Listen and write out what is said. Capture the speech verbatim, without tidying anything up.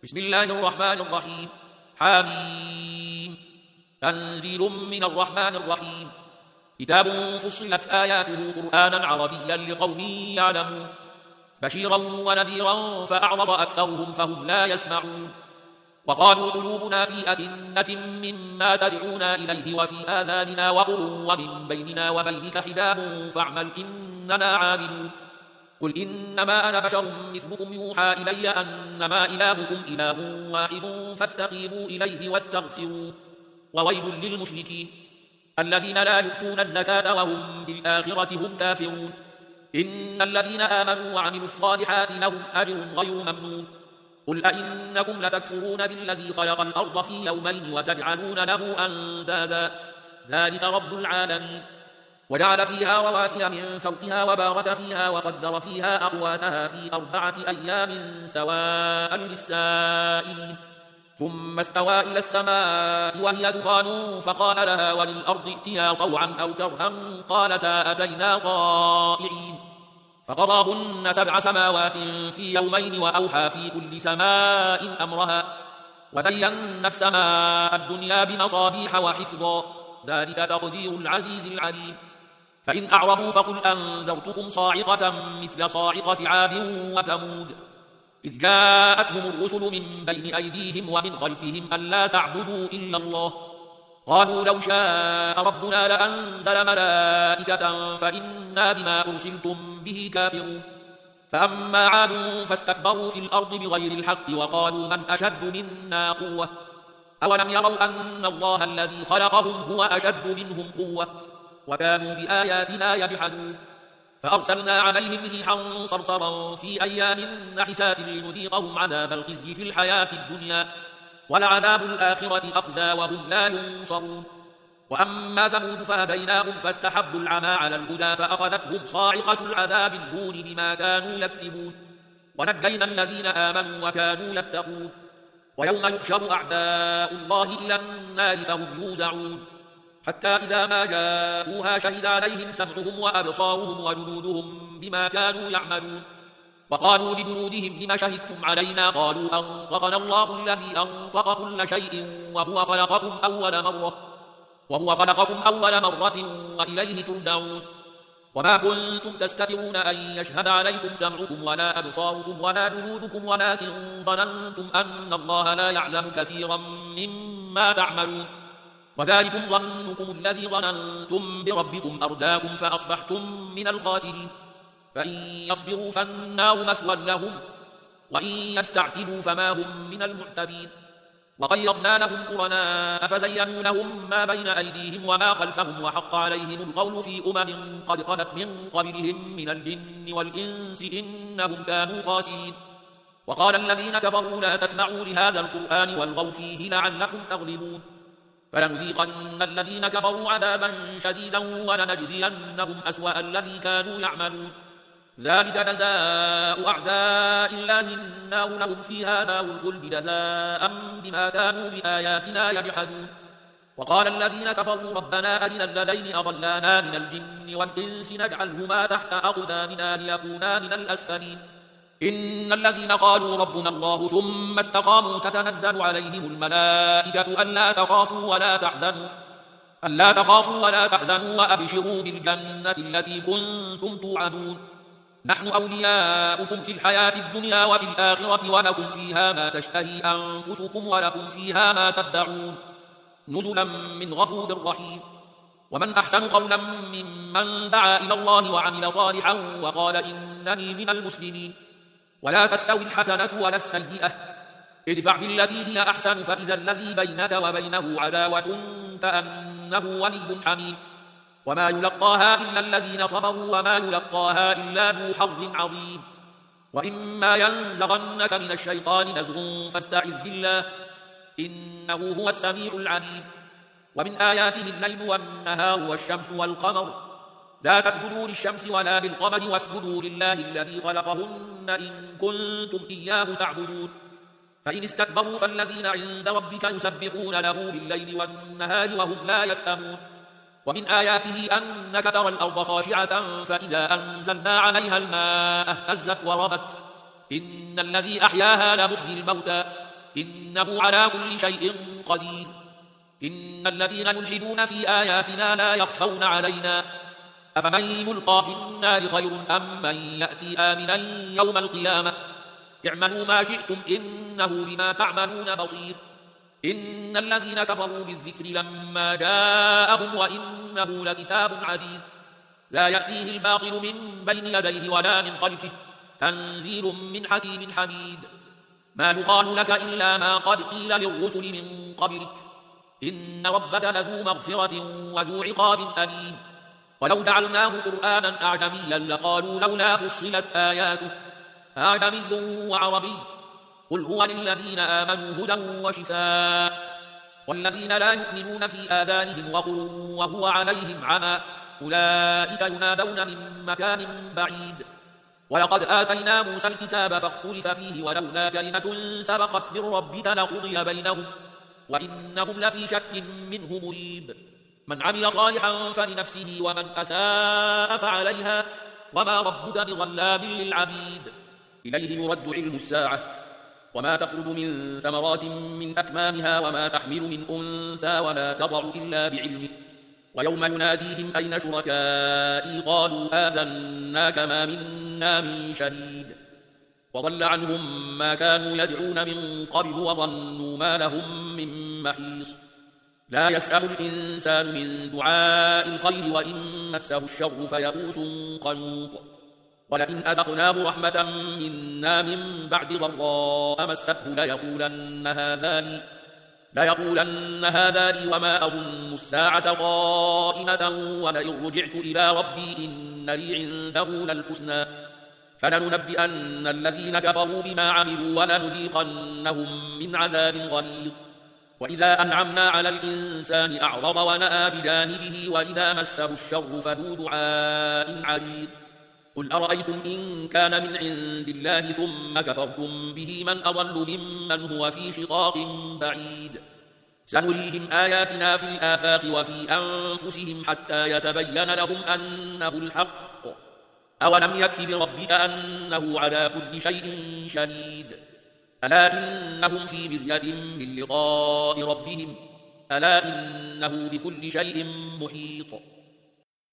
بسم الله الرحمن الرحيم. حميم. تنزيل من الرحمن الرحيم. كتاب فصلت آياته قرآنا عربيا لقوم يعلمون بشيرا ونذيرا فأعرض أكثرهم فهم لا يسمعون. وقالوا قلوبنا في أكنة مما تدعونا إليه وفي آذاننا وقر ومن بيننا وبينك حجاب فاعمل إننا عاملون. قل إنما أنا بشر مثلكم يوحى إلي أنما إلهكم إله واحد فاستقيموا إليه واستغفروا. وويل للمشركين الذين لا يؤتون الزكاة وهم بالآخرة هم كافرون. إن الذين آمنوا وعملوا الصالحات لهم أجر غير ممنون. قل أئنكم لتكفرون بالذي خلق الأرض في يومين وتجعلون له أندادا ذلك رب العالمين. وجعل فيها رواسي من فوقها وبارك فيها وقدر فيها أقواتها في أربعة أيام سواء للسائلين. ثم استوى إلى السماء وهي دخان فقال لها وللأرض ائتيا طوعا أو كرها قالتا أتينا طائعين. فقضاهن سبع سماوات في يومين وأوحى في كل سماء أمرها وزينا السماء الدنيا بمصابيح وحفظا ذلك تقدير العزيز العليم. فإن أعرضوا فقل أنذرتكم صاعقة مثل صاعقة عاد وثمود إذ جاءتهم الرسل من بين أيديهم ومن خلفهم ألا تعبدوا إلا الله قالوا لو شاء ربنا لأنزل ملائكة فإنا بما أرسلتم به كافرون. فأما عاد فاستكبروا في الأرض بغير الحق وقالوا من أشد منا قوة أولم يروا أن الله الذي خلقهم هو أشد منهم قوة وكانوا بآياتنا يجحدون. فأرسلنا عليهم ريحا صرصرا في أيام نحسات لنذيقهم عذاب الخزي في الحياة الدنيا ولعذاب الآخرة أخزى وهم لا ينصرون. وأما ثمود فهديناهم فاستحبوا العمى على الهدى فأخذتهم صاعقة العذاب الهون بما كانوا يكسبون ونجينا الذين آمنوا وكانوا يتقون. ويوم يحشر أعداء الله إلى النار فهم يوزعون حتى إذا ما جاءوها شهد عليهم سمعهم وأبصارهم وجلودهم بما كانوا يعملون. وقالوا لجلودهم لم شهدتم علينا قالوا أنطقنا الله الذي أنطق كل شيء وهو خلقكم أول مرة وهو خلقكم أول مرة وإليه ترجعون. وما كنتم تستترون أن يشهد عليكم سمعكم ولا أبصاركم ولا جلودكم ولكن ظننتم أن الله لا يعلم كثيرا مما تعملون. وذلكم ظنكم الذي ظننتم بربكم أرداكم فأصبحتم من الخاسرين. فإن يصبروا فالنار مثوى لهم وإن يستعتبوا فما هم من المعتبين. وقيضنا لهم قرناء فزينوا لهم ما بين أيديهم وما خلفهم وحق عليهم القول في أمم قد خلت من قبلهم من الجن والإنس إنهم كانوا خاسرين. وقال الذين كفروا لا تسمعوا لهذا القرآن والغوا فيه لعلكم تغلبون. فلنذيقن الذين كفروا عذابا شديدا ولنجزينهم أسوأ الذي كانوا يعملون. ذلك جزاء أعداء الله النار لهم فيها دار الخلد جزاء بما كانوا بآياتنا يجحدون. وقال الذين كفروا ربنا أرنا الذين أضلانا من الجن والإنس نجعلهما تحت أقدامنا ليكونا من الأسفلين. إن الذين قالوا ربنا الله ثم استقاموا تتنزل عليهم الملائكة ألا تخافوا ولا تحزنوا ألا تخافوا ولا تحزنوا وأبشروا بالجنة التي كنتم توعدون نحن أولياؤكم في الحياة الدنيا وفي الآخرة ولكم فيها ما تشتهي أنفسكم ولكم فيها ما تدعون نزلا من غفور رحيم. ومن أحسن قولا ممن دعا إلى الله وعمل صالحا وقال إنني من المسلمين. ولا تستوي الحسنة ولا السيئة ادفع بالتي هي أحسن فإذا الذي بينك وبينه عداوة كأنه ولي حميم. وما يلقاها إلا الذين صبروا وما يلقاها إلا ذو حظ عظيم. وإما ينزغنك من الشيطان نزغ فاستعذ بالله إنه هو السميع العليم. ومن آياته الليل والنهار والشمس والقمر لا تسجدوا للشمس ولا للقمر واسجدوا لله الذي خلقهن إن كنتم إياه تعبدون. فإن استكبروا فالذين عند ربك يسبحون له بالليل والنهار وهم لا يسأمون. ومن آياته أنك ترى الأرض خاشعة فإذا أنزلنا عليها الماء اهتزت وربت إن الذي أحياها لمحيي الموتى إنه على كل شيء قدير. إن الذين يلحدون في آياتنا لا يخفون علينا أفمن يلقى في النار خير أم من يأتي آمنا يوم القيامة اعملوا ما شئتم إنه بما تعملون بصير. إن الذين كفروا بالذكر لما جاءهم وإنه لكتاب عزيز لا يأتيه الباطل من بين يديه ولا من خلفه تنزيل من حكيم حميد. ما يقال لك إلا ما قد قيل للرسل من قبلك إن ربك لذو مغفرة وذو عقاب أليم. ولو جعلناه قرآنا أعجميا لقالوا لولا فصلت آياته أعجمي وعربي قل هو للذين آمنوا هدى وشفاء والذين لا يؤمنون في آذانهم وقر وهو عليهم عمى أولئك ينادون من مكان بعيد. ولقد آتينا موسى الكتاب فاختلف فيه ولولا كلمة سبقت من ربك لقضي بينهم وإنهم لفي شك منه مريب. من عمل صالحا فلنفسه ومن أساء فعليها وما ربك بظلام للعبيد. إليه يرد علم الساعة وما تخرج من ثمرات من أكمامها وما تحمل من أنثى ولا تضع إلا بعلمه ويوم يناديهم أين شركائي قالوا آذناك ما منا من شهيد. وضل عنهم ما كانوا يدعون من قبل وظنوا ما لهم من محيص. لا يسأل الإنسان من دعاء الخير وإن مسه الشر فيئوس قنوط. ولئن أذقناه رحمة منا من بعد ضراء مسته ليقولن هذا لي ليقولن هذا لي وما أظن الساعة قائمة ولئن رجعت إلى ربي إن لي عنده للحسنى فلننبئن الذين كفروا بما عملوا ولنذيقنهم من عذاب غليظ. وإذا أنعمنا على الإنسان أعرض ونأى بجانبه وإذا مسه الشر فذو دعاء عريض. قل أرأيتم إن كان من عند الله ثم كفرتم به من أضل ممن هو في شقاق بعيد. سنريهم آياتنا في الآفاق وفي أنفسهم حتى يتبين لهم أنه الحق أولم يكف بربك أنه على كل شيء شهيد. ألا إنهم في مرية من لقاء ربهم ألا إنه بكل شيء محيط.